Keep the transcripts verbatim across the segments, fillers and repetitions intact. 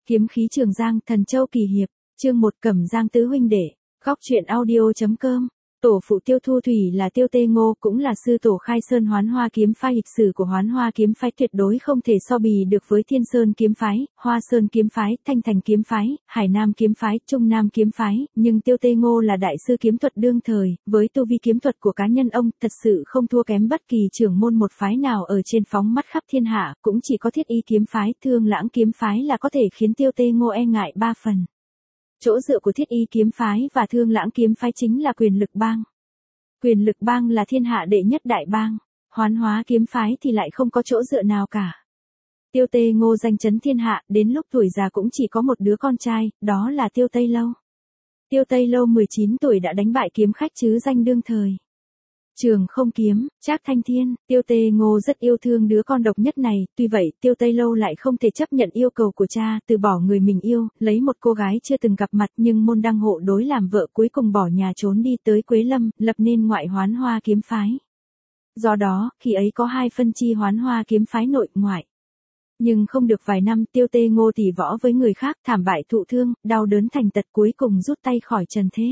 Kiếm khí Trường Giang, Thần Châu kỳ hiệp, chương một Cẩm Giang tứ huynh đệ, góc truyện audio.com. Tổ phụ Tiêu Thu Thủy là Tiêu Tê Ngô, cũng là sư tổ khai sơn Hoán Hoa kiếm phái. Lịch sử của Hoán Hoa kiếm phái tuyệt đối không thể so bì được với Thiên Sơn kiếm phái, Hoa Sơn kiếm phái, Thanh Thành kiếm phái, Hải Nam kiếm phái, Trung Nam kiếm phái, nhưng Tiêu Tê Ngô là đại sư kiếm thuật đương thời, với tu vi kiếm thuật của cá nhân ông, thật sự không thua kém bất kỳ trưởng môn một phái nào ở trên phóng mắt khắp thiên hạ, cũng chỉ có Thiết Y kiếm phái, Thương Lãng kiếm phái là có thể khiến Tiêu Tê Ngô e ngại ba phần. Chỗ dựa của Thiết Y kiếm phái và Thương Lãng kiếm phái chính là Quyền Lực bang. Quyền Lực bang là thiên hạ đệ nhất đại bang, Hoán Hóa kiếm phái thì lại không có chỗ dựa nào cả. Tiêu Tê Ngô danh chấn thiên hạ, đến lúc tuổi già cũng chỉ có một đứa con trai, đó là Tiêu Tây Lâu. Tiêu Tây Lâu mười chín tuổi đã đánh bại kiếm khách chứ danh đương thời. Trường Không kiếm, Trác Thanh Thiên, Tiêu Tê Ngô rất yêu thương đứa con độc nhất này, tuy vậy, Tiêu Tây Lâu lại không thể chấp nhận yêu cầu của cha, từ bỏ người mình yêu, lấy một cô gái chưa từng gặp mặt nhưng môn đăng hộ đối làm vợ, cuối cùng bỏ nhà trốn đi tới Quế Lâm, lập nên ngoại Hoán Hoa kiếm phái. Do đó, khi ấy có hai phân chi Hoán Hoa kiếm phái nội, ngoại. Nhưng không được vài năm, Tiêu Tê Ngô tỉ võ với người khác, thảm bại thụ thương, đau đớn thành tật, cuối cùng rút tay khỏi trần thế.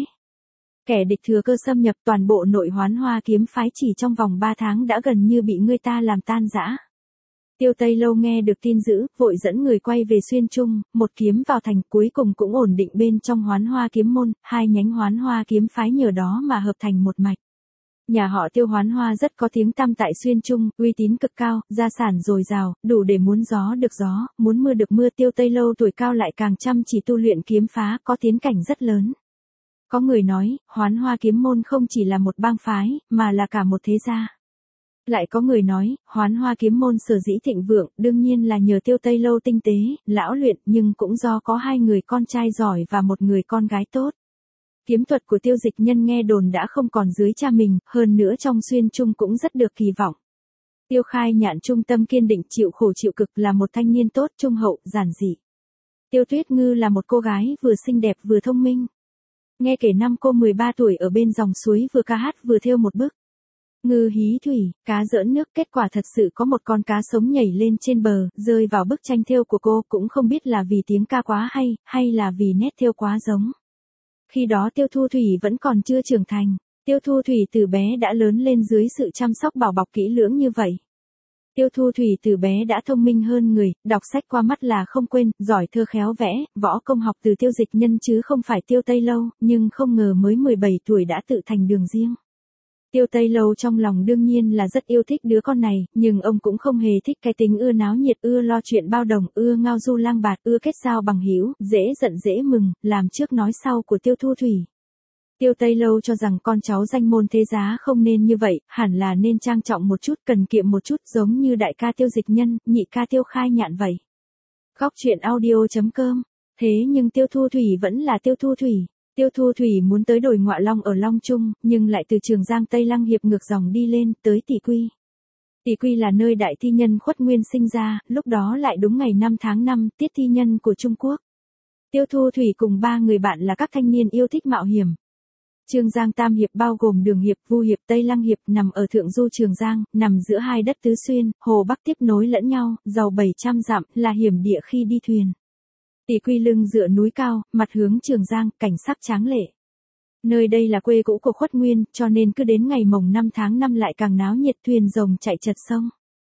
Kẻ địch thừa cơ xâm nhập, toàn bộ nội Hoán Hoa kiếm phái chỉ trong vòng ba tháng đã gần như bị người ta làm tan rã. Tiêu Tây Lâu nghe được tin dữ, vội dẫn người quay về Xuyên Trung, một kiếm vào thành, cuối cùng cũng ổn định bên trong Hoán Hoa kiếm môn, hai nhánh Hoán Hoa kiếm phái nhờ đó mà hợp thành một mạch. Nhà họ Tiêu Hoán Hoa rất có tiếng tăm tại Xuyên Trung, uy tín cực cao, gia sản dồi dào, đủ để muốn gió được gió, muốn mưa được mưa. Tiêu Tây Lâu tuổi cao lại càng chăm chỉ tu luyện kiếm phá, có tiến cảnh rất lớn. Có người nói, Hoán Hoa kiếm môn không chỉ là một bang phái, mà là cả một thế gia. Lại có người nói, Hoán Hoa kiếm môn sở dĩ thịnh vượng, đương nhiên là nhờ Tiêu Tây Lâu tinh tế, lão luyện, nhưng cũng do có hai người con trai giỏi và một người con gái tốt. Kiếm thuật của Tiêu Dịch Nhân nghe đồn đã không còn dưới cha mình, hơn nữa trong Xuyên Trung cũng rất được kỳ vọng. Tiêu Khai Nhạn trung tâm kiên định, chịu khổ chịu cực, là một thanh niên tốt, trung hậu, giản dị. Tiêu Tuyết Ngư là một cô gái vừa xinh đẹp vừa thông minh. Nghe kể năm cô mười ba tuổi ở bên dòng suối vừa ca hát vừa thêu một bức Ngư hí thủy, cá giỡn nước, kết quả thật sự có một con cá sống nhảy lên trên bờ, rơi vào bức tranh thêu của cô, cũng không biết là vì tiếng ca quá hay, hay là vì nét thêu quá giống. Khi đó Tiêu Thu Thủy vẫn còn chưa trưởng thành, Tiêu Thu Thủy từ bé đã lớn lên dưới sự chăm sóc bảo bọc kỹ lưỡng như vậy. Tiêu Thu Thủy từ bé đã thông minh hơn người, đọc sách qua mắt là không quên, giỏi thơ khéo vẽ, võ công học từ Tiêu Dịch Nhân chứ không phải Tiêu Tây Lâu, nhưng không ngờ mới mười bảy tuổi đã tự thành đường riêng. Tiêu Tây Lâu trong lòng đương nhiên là rất yêu thích đứa con này, nhưng ông cũng không hề thích cái tính ưa náo nhiệt, ưa lo chuyện bao đồng, ưa ngao du lang bạt, ưa kết giao bằng hữu, dễ giận dễ mừng, làm trước nói sau của Tiêu Thu Thủy. Tiêu Tây Lâu cho rằng con cháu danh môn thế giá không nên như vậy, hẳn là nên trang trọng một chút, cần kiệm một chút, giống như đại ca Tiêu Dịch Nhân, nhị ca Tiêu Khai Nhạn vậy. Góc truyện audio.com. Thế nhưng Tiêu Thu Thủy vẫn là Tiêu Thu Thủy. Tiêu Thu Thủy muốn tới đồi Ngọa Long ở Long Trung, nhưng lại từ Trường Giang Tây Lăng Hiệp ngược dòng đi lên, tới Tỷ Quy. Tỷ Quy là nơi đại thi nhân Khuất Nguyên sinh ra, lúc đó lại đúng ngày năm tháng năm, tiết thi nhân của Trung Quốc. Tiêu Thu Thủy cùng ba người bạn là các thanh niên yêu thích mạo hiểm. Trường Giang Tam Hiệp bao gồm Đường Hiệp, Vu Hiệp, Tây Lăng Hiệp, nằm ở thượng du Trường Giang, nằm giữa hai đất tứ xuyên, hồ Bắc tiếp nối lẫn nhau, giàu bảy trăm dặm, là hiểm địa khi đi thuyền. Tỷ Quy lưng dựa núi cao, mặt hướng Trường Giang, cảnh sắc tráng lệ. Nơi đây là quê cũ của Khuất Nguyên, cho nên cứ đến ngày mồng năm tháng năm lại càng náo nhiệt, thuyền rồng chạy chật sông.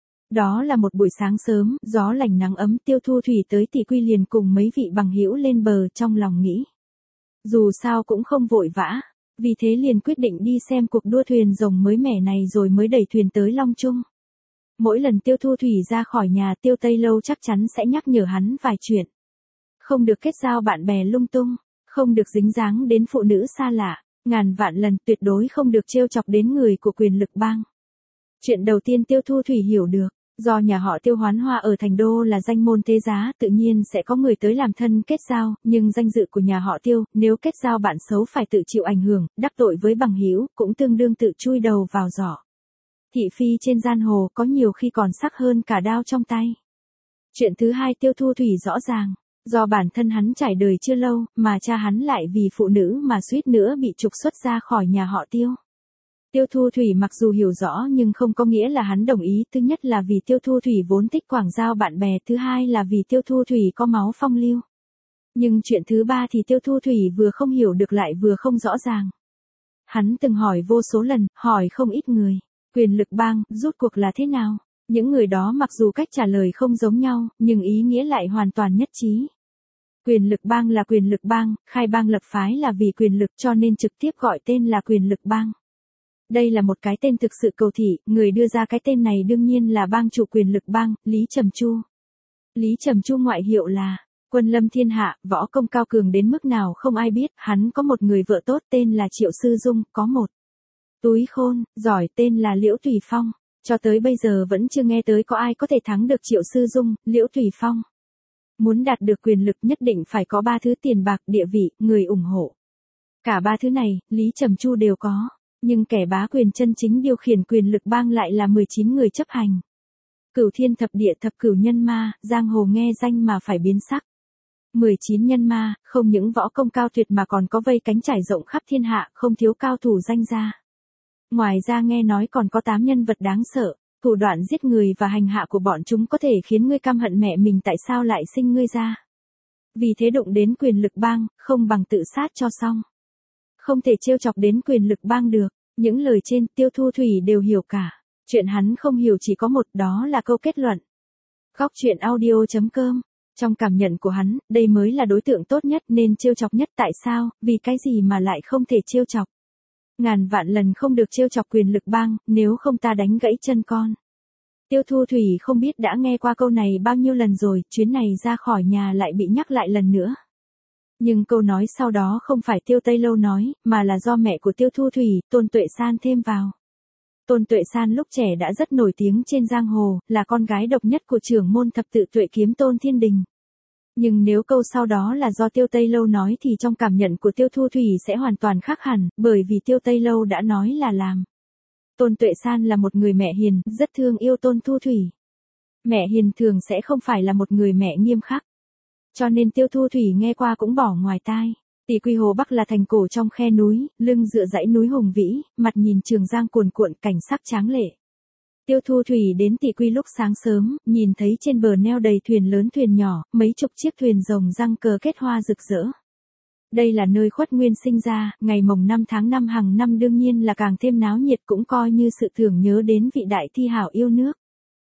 Đó là một buổi sáng sớm, gió lành nắng ấm, Tiêu Thu Thủy tới Tỷ Quy liền cùng mấy vị bằng hữu lên bờ, trong lòng nghĩ. Dù sao cũng không vội vã, vì thế liền quyết định đi xem cuộc đua thuyền rồng mới mẻ này rồi mới đẩy thuyền tới Long Trung. Mỗi lần Tiêu Thu Thủy ra khỏi nhà, Tiêu Tây Lâu chắc chắn sẽ nhắc nhở hắn vài chuyện. Không được kết giao bạn bè lung tung, không được dính dáng đến phụ nữ xa lạ, ngàn vạn lần tuyệt đối không được trêu chọc đến người của Quyền Lực bang. Chuyện đầu tiên Tiêu Thu Thủy hiểu được, do nhà họ Tiêu Hoán Hoa ở thành đô là danh môn thế giá, tự nhiên sẽ có người tới làm thân kết giao, nhưng danh dự của nhà họ Tiêu, nếu kết giao bạn xấu phải tự chịu ảnh hưởng, đắc tội với bằng hữu cũng tương đương tự chui đầu vào giỏ. Thị phi trên giang hồ có nhiều khi còn sắc hơn cả đao trong tay. Chuyện thứ hai Tiêu Thu Thủy rõ ràng, do bản thân hắn trải đời chưa lâu, mà cha hắn lại vì phụ nữ mà suýt nữa bị trục xuất ra khỏi nhà họ Tiêu. Tiêu Thu Thủy mặc dù hiểu rõ nhưng không có nghĩa là hắn đồng ý, thứ nhất là vì Tiêu Thu Thủy vốn thích quảng giao bạn bè, thứ hai là vì Tiêu Thu Thủy có máu phong lưu. Nhưng chuyện thứ ba thì Tiêu Thu Thủy vừa không hiểu được lại vừa không rõ ràng. Hắn từng hỏi vô số lần, hỏi không ít người. Quyền lực bang, rút cuộc là thế nào? Những người đó mặc dù cách trả lời không giống nhau, nhưng ý nghĩa lại hoàn toàn nhất trí. Quyền lực bang là quyền lực bang, khai bang lập phái là vì quyền lực cho nên trực tiếp gọi tên là quyền lực bang. Đây là một cái tên thực sự cầu thị, người đưa ra cái tên này đương nhiên là bang chủ quyền lực bang, Lý Trầm Chu. Lý Trầm Chu ngoại hiệu là Quân Lâm Thiên Hạ, võ công cao cường đến mức nào không ai biết, hắn có một người vợ tốt tên là Triệu Sư Dung, có một túi khôn, giỏi tên là Liễu Tùy Phong. Cho tới bây giờ vẫn chưa nghe tới có ai có thể thắng được Triệu Sư Dung, Liễu Tùy Phong. Muốn đạt được quyền lực nhất định phải có ba thứ: tiền bạc, địa vị, người ủng hộ. Cả ba thứ này, Lý Trầm Chu đều có, nhưng kẻ bá quyền chân chính điều khiển quyền lực bang lại là mười chín người chấp hành. Cửu thiên thập địa thập cửu nhân ma, giang hồ nghe danh mà phải biến sắc. mười chín nhân ma, không những võ công cao tuyệt mà còn có vây cánh trải rộng khắp thiên hạ, không thiếu cao thủ danh gia. Ngoài ra nghe nói còn có tám nhân vật đáng sợ, thủ đoạn giết người và hành hạ của bọn chúng có thể khiến ngươi căm hận mẹ mình tại sao lại sinh ngươi ra. Vì thế đụng đến quyền lực bang, không bằng tự sát cho xong. Không thể trêu chọc đến quyền lực bang được, những lời trên Tiêu Thu Thủy đều hiểu cả. Chuyện hắn không hiểu chỉ có một, đó là câu kết luận. Góc truyện audio chấm com. Trong cảm nhận của hắn, đây mới là đối tượng tốt nhất nên trêu chọc nhất. Tại sao, vì cái gì mà lại không thể trêu chọc? Ngàn vạn lần không được trêu chọc quyền lực bang, nếu không ta đánh gãy chân con. Tiêu Thu Thủy không biết đã nghe qua câu này bao nhiêu lần rồi, chuyến này ra khỏi nhà lại bị nhắc lại lần nữa. Nhưng câu nói sau đó không phải Tiêu Tây Lâu nói, mà là do mẹ của Tiêu Thu Thủy, Tôn Tuệ San thêm vào. Tôn Tuệ San lúc trẻ đã rất nổi tiếng trên giang hồ, là con gái độc nhất của trưởng môn thập tự Tuệ Kiếm Tôn Thiên Đình. Nhưng nếu câu sau đó là do Tiêu Tây Lâu nói thì trong cảm nhận của Tiêu Thu Thủy sẽ hoàn toàn khác hẳn, bởi vì Tiêu Tây Lâu đã nói là làm. Tôn Tuệ San là một người mẹ hiền, rất thương yêu Tôn Thu Thủy. Mẹ hiền thường sẽ không phải là một người mẹ nghiêm khắc. Cho nên Tiêu Thu Thủy nghe qua cũng bỏ ngoài tai. Tỷ Quy Hồ Bắc là thành cổ trong khe núi, lưng dựa dãy núi hùng vĩ, mặt nhìn Trường Giang cuồn cuộn, cảnh sắc tráng lệ. Tiêu Thu Thủy đến Tỷ Quy lúc sáng sớm, nhìn thấy trên bờ neo đầy thuyền lớn thuyền nhỏ, mấy chục chiếc thuyền rồng răng cờ kết hoa rực rỡ. Đây là nơi Khuất Nguyên sinh ra, ngày mồng năm tháng năm hàng năm đương nhiên là càng thêm náo nhiệt, cũng coi như sự tưởng nhớ đến vị đại thi hảo yêu nước.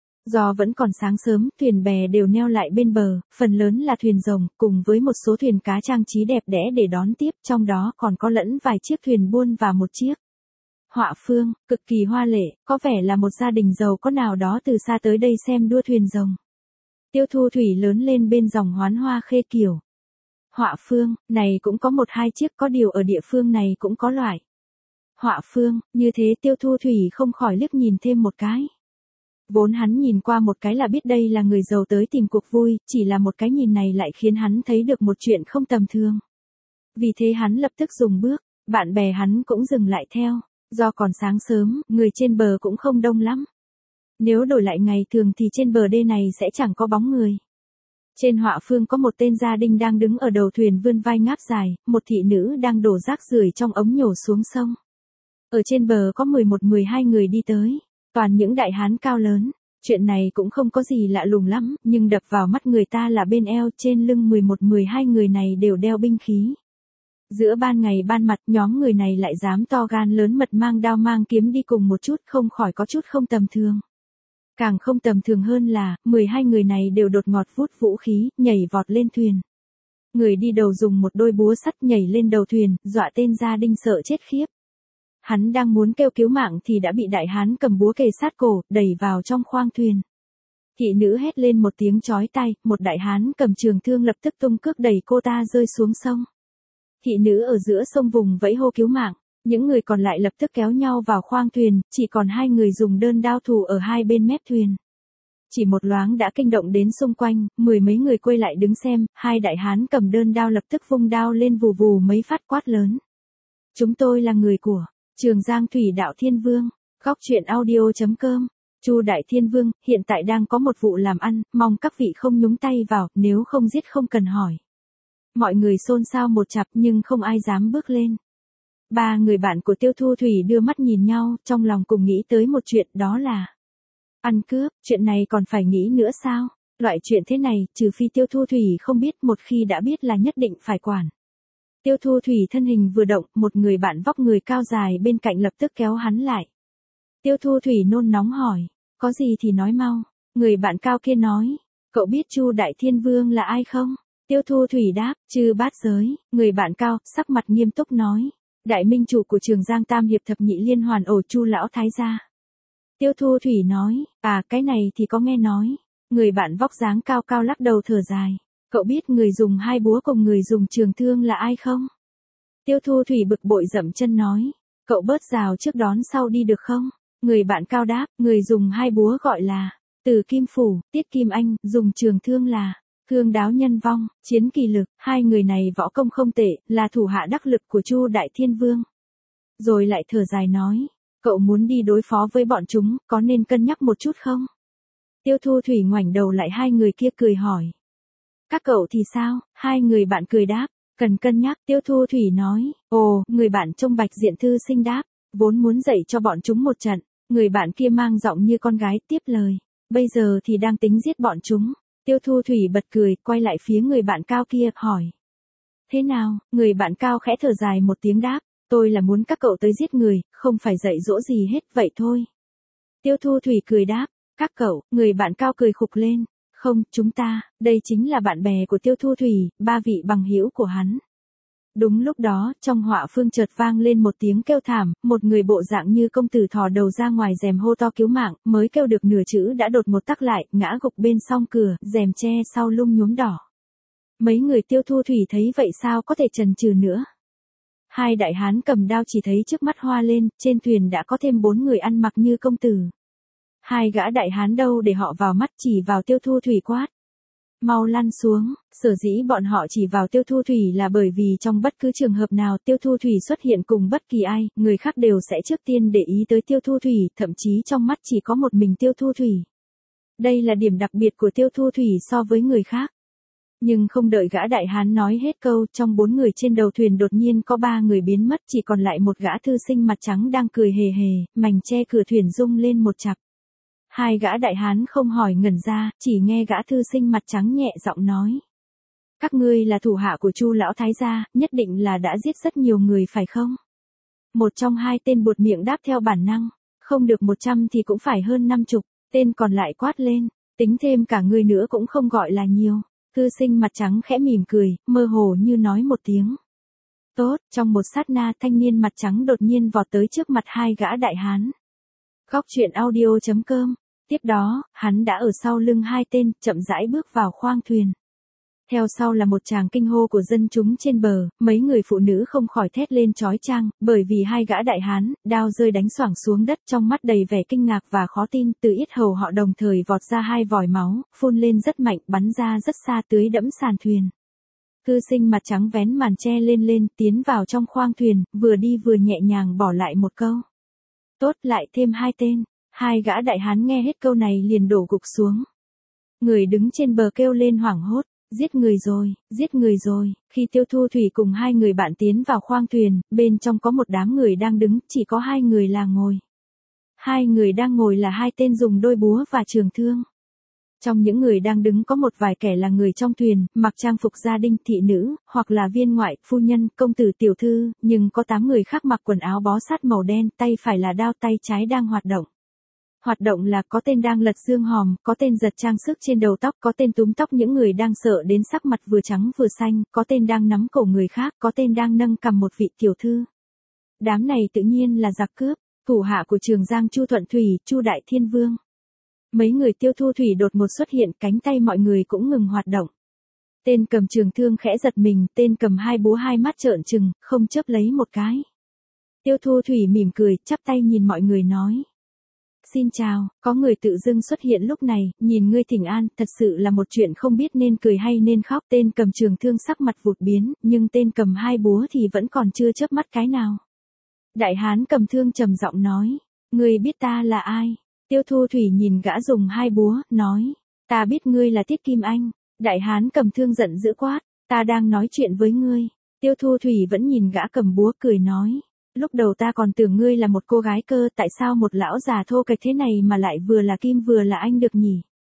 Do vẫn còn sáng sớm, thuyền bè đều neo lại bên bờ, phần lớn là thuyền rồng, cùng với một số thuyền cá trang trí đẹp đẽ để đón tiếp, trong đó còn có lẫn vài chiếc thuyền buôn và một chiếc họa phương, cực kỳ hoa lệ, có vẻ là một gia đình giàu có nào đó từ xa tới đây xem đua thuyền rồng. Tiêu Thu Thủy lớn lên bên dòng Hoán Hoa Khê Kiều. Họa phương, này cũng có một hai chiếc, có điều ở địa phương này cũng có loại họa phương, như thế Tiêu Thu Thủy không khỏi liếc nhìn thêm một cái. Vốn hắn nhìn qua một cái là biết đây là người giàu tới tìm cuộc vui, chỉ là một cái nhìn này lại khiến hắn thấy được một chuyện không tầm thường. Vì thế hắn lập tức dừng bước, bạn bè hắn cũng dừng lại theo, do còn sáng sớm, người trên bờ cũng không đông lắm. Nếu đổi lại ngày thường thì trên bờ đê này sẽ chẳng có bóng người. Trên họa phương có một tên gia đình đang đứng ở đầu thuyền vươn vai ngáp dài, một thị nữ đang đổ rác rưởi trong ống nhổ xuống sông. Ở trên bờ có mười một mười hai người đi tới. Toàn những đại hán cao lớn, chuyện này cũng không có gì lạ lùng lắm, nhưng đập vào mắt người ta là bên eo trên lưng mười một mười hai người này đều đeo binh khí. Giữa ban ngày ban mặt nhóm người này lại dám to gan lớn mật mang đao mang kiếm đi cùng một chút, không khỏi có chút không tầm thường. Càng không tầm thường hơn là, mười hai người này đều đột ngột vút vũ khí, nhảy vọt lên thuyền. Người đi đầu dùng một đôi búa sắt nhảy lên đầu thuyền, dọa tên gia đình sợ chết khiếp. Hắn đang muốn kêu cứu mạng thì đã bị đại hán cầm búa kề sát cổ, đẩy vào trong khoang thuyền. Thị nữ hét lên một tiếng chói tai, một đại hán cầm trường thương lập tức tung cước đẩy cô ta rơi xuống sông. Thị nữ ở giữa sông vùng vẫy hô cứu mạng, những người còn lại lập tức kéo nhau vào khoang thuyền, chỉ còn hai người dùng đơn đao thủ ở hai bên mép thuyền. Chỉ một loáng đã kinh động đến xung quanh, mười mấy người quay lại đứng xem, hai đại hán cầm đơn đao lập tức vung đao lên vù vù mấy phát quát lớn. Chúng tôi là người của Trường Giang Thủy Đạo Thiên Vương. Góc truyện audio chấm com. Chu Đại Thiên Vương, hiện tại đang có một vụ làm ăn, mong các vị không nhúng tay vào, nếu không giết không cần hỏi. Mọi người xôn xao một chặp nhưng không ai dám bước lên. Ba người bạn của Tiêu Thu Thủy đưa mắt nhìn nhau, trong lòng cùng nghĩ tới một chuyện, đó là ăn cướp, chuyện này còn phải nghĩ nữa sao? Loại chuyện thế này, trừ phi Tiêu Thu Thủy không biết, một khi đã biết là nhất định phải quản. Tiêu Thu Thủy thân hình vừa động, một người bạn vóc người cao dài bên cạnh lập tức kéo hắn lại. Tiêu Thu Thủy nôn nóng hỏi, có gì thì nói mau. Người bạn cao kia nói, cậu biết Chu Đại Thiên Vương là ai không? Tiêu Thu Thủy đáp, Chư Bát Giới. Người bạn cao, sắc mặt nghiêm túc nói, đại minh chủ của Trường Giang Tam Hiệp Thập Nhị Liên Hoàn ổ Chu lão thái gia. Tiêu Thu Thủy nói, à cái này thì có nghe nói. Người bạn vóc dáng cao cao lắc đầu thở dài, cậu biết người dùng hai búa cùng người dùng trường thương là ai không? Tiêu Thu Thủy bực bội dậm chân nói, cậu bớt rào trước đón sau đi được không? Người bạn cao đáp, người dùng hai búa gọi là Từ Kim Phủ, Tiết Kim Anh, dùng trường thương là Thương Đáo Nhân Vong, Chiến Kỳ Lực. Hai người này võ công không tệ, là thủ hạ đắc lực của Chu Đại Thiên Vương. Rồi lại thở dài nói, cậu muốn đi đối phó với bọn chúng, có nên cân nhắc một chút không? Tiêu Thu Thủy ngoảnh đầu lại hai người kia cười hỏi, các cậu thì sao? Hai người bạn cười đáp, cần cân nhắc. Tiêu Thu Thủy nói, ồ, người bạn trông Bạch Diện Thư Sinh đáp, vốn muốn dạy cho bọn chúng một trận. Người bạn kia mang giọng như con gái tiếp lời, bây giờ thì đang tính giết bọn chúng. Tiêu Thu Thủy bật cười, quay lại phía người bạn cao kia, hỏi, thế nào? Người bạn cao khẽ thở dài một tiếng đáp, tôi là muốn các cậu tới giết người, không phải dạy dỗ gì hết, vậy thôi. Tiêu Thu Thủy cười đáp, các cậu. Người bạn cao cười khục lên, không, chúng ta, đây chính là bạn bè của Tiêu Thu Thủy, ba vị bằng hữu của hắn. Đúng lúc đó, trong họa phương chợt vang lên một tiếng kêu thảm, một người bộ dạng như công tử thò đầu ra ngoài rèm hô to cứu mạng, mới kêu được nửa chữ đã đột một tắc lại, ngã gục bên song cửa, rèm che sau lưng nhuốm đỏ. Mấy người Tiêu Thu Thủy thấy vậy sao có thể chần chừ nữa. Hai đại hán cầm đao chỉ thấy trước mắt hoa lên, trên thuyền đã có thêm bốn người ăn mặc như công tử. Hai gã đại hán đâu để họ vào mắt, chỉ vào Tiêu Thu Thủy quát, mau lăn xuống. Sở dĩ bọn họ chỉ vào Tiêu Thu Thủy là bởi vì trong bất cứ trường hợp nào Tiêu Thu Thủy xuất hiện cùng bất kỳ ai, người khác đều sẽ trước tiên để ý tới Tiêu Thu Thủy, thậm chí trong mắt chỉ có một mình Tiêu Thu Thủy. Đây là điểm đặc biệt của Tiêu Thu Thủy so với người khác. Nhưng không đợi gã đại hán nói hết câu, trong bốn người trên đầu thuyền đột nhiên có ba người biến mất, chỉ còn lại một gã thư sinh mặt trắng đang cười hề hề, mảnh che cửa thuyền rung lên một chặp. Hai gã đại hán không hỏi ngẩn ra, chỉ nghe gã thư sinh mặt trắng nhẹ giọng nói, các ngươi là thủ hạ của Chu lão thái gia, nhất định là đã giết rất nhiều người phải không? Một trong hai tên buột miệng đáp theo bản năng, không được một trăm thì cũng phải hơn năm chục. Tên còn lại quát lên, tính thêm cả ngươi nữa cũng không gọi là nhiều. Thư sinh mặt trắng khẽ mỉm cười, mơ hồ như nói một tiếng tốt. Trong một sát na, thanh niên mặt trắng đột nhiên vọt tới trước mặt hai gã đại hán. Góc truyện audio chấm com. Tiếp đó, hắn đã ở sau lưng hai tên, chậm rãi bước vào khoang thuyền. Theo sau là một tràng kinh hô của dân chúng trên bờ, mấy người phụ nữ không khỏi thét lên chói chang, bởi vì hai gã đại hán, đao rơi đánh xoảng xuống đất, trong mắt đầy vẻ kinh ngạc và khó tin, từ yết hầu họ đồng thời vọt ra hai vòi máu, phun lên rất mạnh, bắn ra rất xa, tưới đẫm sàn thuyền. Thư sinh mặt trắng vén màn che lên lên, tiến vào trong khoang thuyền, vừa đi vừa nhẹ nhàng bỏ lại một câu, tốt, lại thêm hai tên. Hai gã đại hán nghe hết câu này liền đổ gục xuống. Người đứng trên bờ kêu lên hoảng hốt, giết người rồi, giết người rồi. Khi Tiêu Thu Thủy cùng hai người bạn tiến vào khoang thuyền, bên trong có một đám người đang đứng, chỉ có hai người là ngồi. Hai người đang ngồi là hai tên dùng đôi búa và trường thương. Trong những người đang đứng có một vài kẻ là người trong thuyền, mặc trang phục gia đình, thị nữ, hoặc là viên ngoại, phu nhân, công tử, tiểu thư, nhưng có tám người khác mặc quần áo bó sát màu đen, tay phải là đao, tay trái đang hoạt động. Hoạt động là có tên đang lật xương hòm, có tên giật trang sức trên đầu tóc, có tên túm tóc những người đang sợ đến sắc mặt vừa trắng vừa xanh, có tên đang nắm cổ người khác, có tên đang nâng cầm một vị tiểu thư. Đám này tự nhiên là giặc cướp, thủ hạ của Trường Giang Chu Thuận Thủy, Chu Đại Thiên Vương. Mấy người Tiêu Thu Thủy đột ngột xuất hiện, cánh tay mọi người cũng ngừng hoạt động. Tên cầm trường thương khẽ giật mình, tên cầm hai búa hai mắt trợn trừng, không chớp lấy một cái. Tiêu Thu Thủy mỉm cười, chắp tay nhìn mọi người nói, xin chào. Có người tự dưng xuất hiện lúc này, nhìn ngươi thỉnh an, thật sự là một chuyện không biết nên cười hay nên khóc. Tên cầm trường thương sắc mặt vụt biến, nhưng tên cầm hai búa thì vẫn còn chưa chớp mắt cái nào. Đại hán cầm thương trầm giọng nói, ngươi biết ta là ai? Tiêu Thu Thủy nhìn gã dùng hai búa, nói, ta biết ngươi là Tiết Kim Anh. Đại hán cầm thương giận dữ quát, ta đang nói chuyện với ngươi. Tiêu Thu Thủy vẫn nhìn gã cầm búa cười nói, lúc đầu ta còn tưởng ngươi là một cô gái cơ, tại sao một lão già thô kệch thế này mà lại vừa là kim vừa là anh được nhỉ?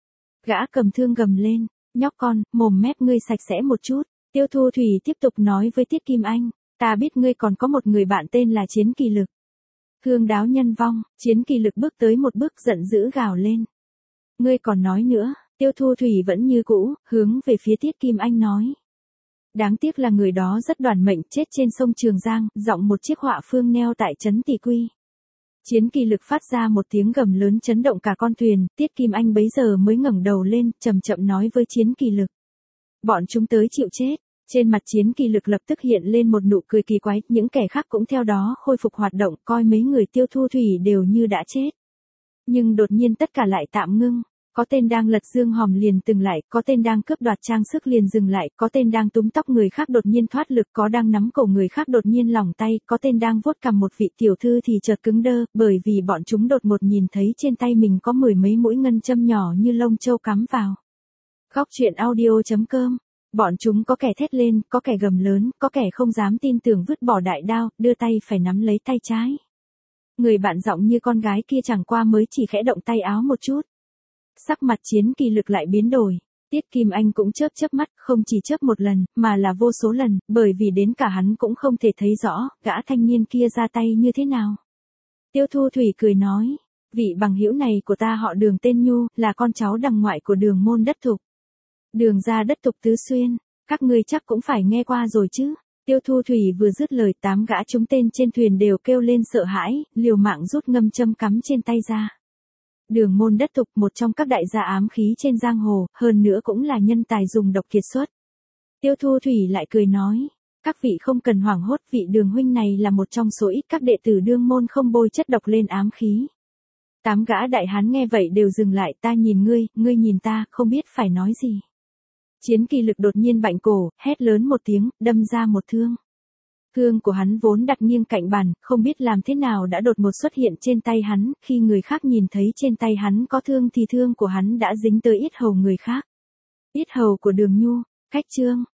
Gã cầm thương gầm lên, nhóc con, mồm mép ngươi sạch sẽ một chút. Tiêu Thu Thủy tiếp tục nói với Tiết Kim Anh, ta biết ngươi còn có một người bạn tên là Chiến Kỳ Lực. Hương đáo nhân vong, Chiến Kỳ Lực bước tới một bước giận dữ gào lên. Ngươi còn nói nữa, Tiêu Thu Thủy vẫn như cũ, hướng về phía Tiết Kim Anh nói. Đáng tiếc là người đó rất đoản mệnh chết trên sông Trường Giang, giọng một chiếc họa phương neo tại trấn Tỷ Quy. Chiến Kỳ Lực phát ra một tiếng gầm lớn chấn động cả con thuyền, Tiết Kim Anh bấy giờ mới ngẩng đầu lên, chậm chậm nói với Chiến Kỳ Lực. Bọn chúng tới chịu chết. Trên mặt Chiến Kỳ Lực lập tức hiện lên một nụ cười kỳ quái, những kẻ khác cũng theo đó khôi phục hoạt động, coi mấy người Tiêu Thu Thủy đều như đã chết. Nhưng đột nhiên tất cả lại tạm ngưng. Có tên đang lật dương hòm liền dừng lại, có tên đang cướp đoạt trang sức liền dừng lại, có tên đang túm tóc người khác đột nhiên thoát lực, có đang nắm cổ người khác đột nhiên lỏng tay, có tên đang vuốt cằm một vị tiểu thư thì chợt cứng đơ, bởi vì bọn chúng đột ngột nhìn thấy trên tay mình có mười mấy mũi ngân châm nhỏ như lông châu cắm vào. Góc truyện audio chấm com. Bọn chúng có kẻ thét lên, có kẻ gầm lớn, có kẻ không dám tin tưởng vứt bỏ đại đao, đưa tay phải nắm lấy tay trái. Người bạn giọng như con gái kia chẳng qua mới chỉ khẽ động tay áo một chút. Sắc mặt Chiến Kỳ Lực lại biến đổi. Tiết Kim Anh cũng chớp chớp mắt, không chỉ chớp một lần, mà là vô số lần, bởi vì đến cả hắn cũng không thể thấy rõ, gã thanh niên kia ra tay như thế nào. Tiêu Thu Thủy cười nói, vị bằng hữu này của ta họ Đường tên Nhu, là con cháu đằng ngoại của Đường môn đất thục. Đường ra đất thục Tứ Xuyên, các ngươi chắc cũng phải nghe qua rồi chứ. Tiêu Thu Thủy vừa dứt lời, tám gã trúng tên trên thuyền đều kêu lên sợ hãi, liều mạng rút ngâm châm cắm trên tay ra. Đường môn đất thục, một trong các đại gia ám khí trên giang hồ, hơn nữa cũng là nhân tài dùng độc kiệt xuất. Tiêu Thu Thủy lại cười nói, các vị không cần hoảng hốt, vị Đường huynh này là một trong số ít các đệ tử đương môn không bôi chất độc lên ám khí. Tám gã đại hán nghe vậy đều dừng lại, ta nhìn ngươi, ngươi nhìn ta, không biết phải nói gì. Chiến Kỳ Lực đột nhiên bạnh cổ, hét lớn một tiếng, đâm ra một thương. Thương của hắn vốn đặt nghiêng cạnh bàn, không biết làm thế nào đã đột ngột xuất hiện trên tay hắn, khi người khác nhìn thấy trên tay hắn có thương thì thương của hắn đã dính tới yết hầu người khác. Yết hầu của Đường Nhu, cách chương.